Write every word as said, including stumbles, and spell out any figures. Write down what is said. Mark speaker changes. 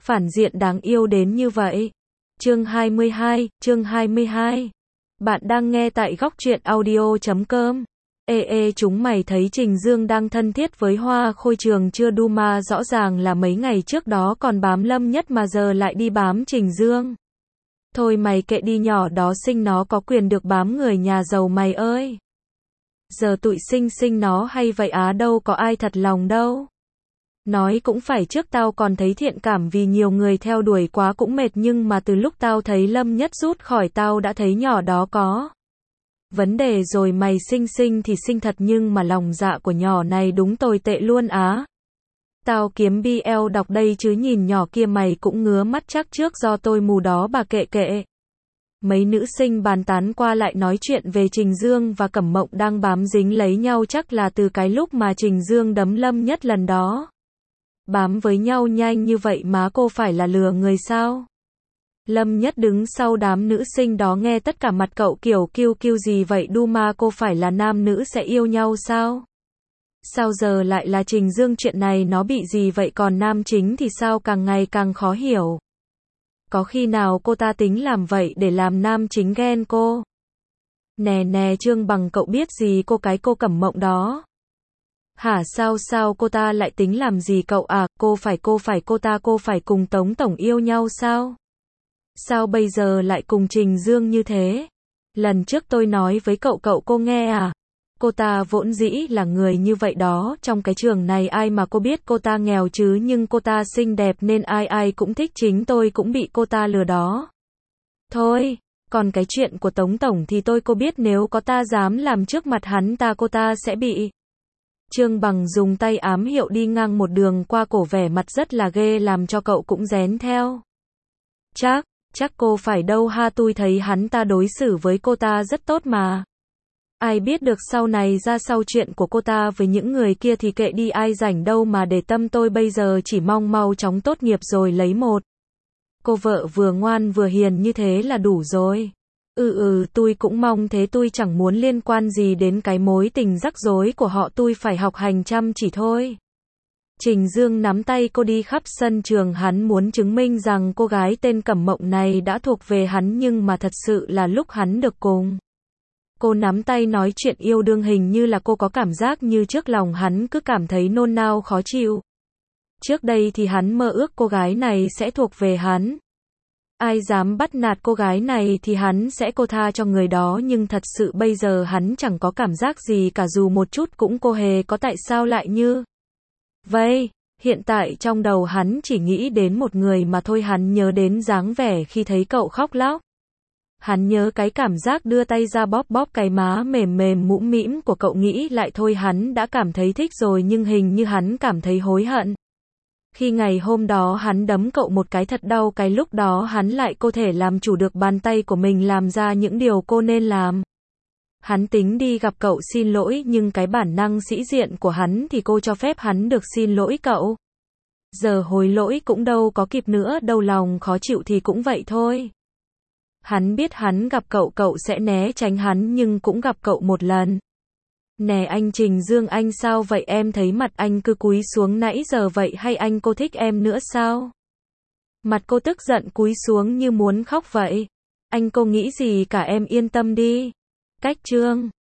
Speaker 1: phản diện đáng yêu đến như vậy. Chương hai mươi hai, chương hai mươi hai. Bạn đang nghe tại góc truyện audio chấm com. Ê ê chúng mày thấy Trình Dương đang thân thiết với Hoa Khôi Trường chưa đu mà rõ ràng là mấy ngày trước đó còn bám Lâm Nhất mà giờ lại đi bám Trình Dương. Thôi mày kệ đi, nhỏ đó sinh nó có quyền được bám người nhà giàu mày ơi. Giờ tụi sinh sinh nó hay vậy á, đâu có ai thật lòng đâu. Nói cũng phải, trước tao còn thấy thiện cảm vì nhiều người theo đuổi quá cũng mệt, nhưng mà từ lúc tao thấy Lâm Nhất rút khỏi tao đã thấy nhỏ đó có vấn đề rồi. Mày sinh sinh thì sinh thật nhưng mà lòng dạ của nhỏ này đúng tồi tệ luôn á. Tao kiếm bê lờ đọc đây chứ nhìn nhỏ kia mày cũng ngứa mắt, chắc trước do tôi mù đó bà kệ kệ. Mấy nữ sinh bàn tán qua lại nói chuyện về Trình Dương và Cẩm Mộng đang bám dính lấy nhau, chắc là từ cái lúc mà Trình Dương đấm Lâm Nhất lần đó. Bám với nhau nhanh như vậy má cô phải là lừa người sao? Lâm Nhất đứng sau đám nữ sinh đó nghe tất cả mặt cậu kiểu kiêu kiêu gì vậy, đu ma cô phải là nam nữ sẽ yêu nhau sao? Sao giờ lại là Trình Dương, chuyện này nó bị gì vậy, còn nam chính thì sao, càng ngày càng khó hiểu. Có khi nào cô ta tính làm vậy để làm nam chính ghen cô? Nè nè Trương Bằng, cậu biết gì cô cái cô Cẩm Mộng đó? Hả, sao sao cô ta lại tính làm gì cậu à? Cô phải cô phải cô ta cô phải cùng Tống Tổng yêu nhau sao? Sao bây giờ lại cùng Trình Dương như thế? Lần trước tôi nói với cậu cậu cô nghe à? Cô ta vốn dĩ là người như vậy đó, trong cái trường này ai mà cô biết cô ta nghèo chứ, nhưng cô ta xinh đẹp nên ai ai cũng thích, chính tôi cũng bị cô ta lừa đó. Thôi, còn cái chuyện của Tống Tổng thì tôi cô biết, nếu có ta dám làm trước mặt hắn ta cô ta sẽ bị. Trương Bằng dùng tay ám hiệu đi ngang một đường qua cổ, vẻ mặt rất là ghê làm cho cậu cũng rén theo. Chắc, chắc cô phải đâu ha, tôi thấy hắn ta đối xử với cô ta rất tốt mà. Ai biết được sau này ra sau chuyện của cô ta với những người kia thì kệ đi, ai rảnh đâu mà để tâm, tôi bây giờ chỉ mong mau chóng tốt nghiệp rồi lấy một cô vợ vừa ngoan vừa hiền như thế là đủ rồi. Ừ ừ tôi cũng mong thế, tôi chẳng muốn liên quan gì đến cái mối tình rắc rối của họ, tôi phải học hành chăm chỉ thôi. Trình Dương nắm tay cô đi khắp sân trường, hắn muốn chứng minh rằng cô gái tên Cẩm Mộng này đã thuộc về hắn, nhưng mà thật sự là lúc hắn được cùng cô nắm tay nói chuyện yêu đương, hình như là cô có cảm giác như trước lòng hắn cứ cảm thấy nôn nao khó chịu. Trước đây thì hắn mơ ước cô gái này sẽ thuộc về hắn. Ai dám bắt nạt cô gái này thì hắn sẽ cô tha cho người đó, nhưng thật sự bây giờ hắn chẳng có cảm giác gì cả, dù một chút cũng cô hề có. Tại sao lại như vậy? Hiện tại trong đầu hắn chỉ nghĩ đến một người mà thôi, hắn nhớ đến dáng vẻ khi thấy cậu khóc lóc. Hắn nhớ cái cảm giác đưa tay ra bóp bóp cái má mềm mềm mũm mĩm của cậu, nghĩ lại thôi hắn đã cảm thấy thích rồi, nhưng hình như hắn cảm thấy hối hận. Khi ngày hôm đó hắn đấm cậu một cái thật đau, cái lúc đó hắn lại có thể làm chủ được bàn tay của mình, làm ra những điều cô nên làm. Hắn tính đi gặp cậu xin lỗi, nhưng cái bản năng sĩ diện của hắn thì cô cho phép hắn được xin lỗi cậu. Giờ hối lỗi cũng đâu có kịp nữa đâu, lòng khó chịu thì cũng vậy thôi. Hắn biết hắn gặp cậu cậu sẽ né tránh hắn, nhưng cũng gặp cậu một lần. Nè anh Trình Dương, anh sao vậy, em thấy mặt anh cứ cúi xuống nãy giờ vậy, hay anh cô thích em nữa sao? Mặt cô tức giận cúi xuống như muốn khóc vậy. Anh cô nghĩ gì cả, em yên tâm đi. Cách Trương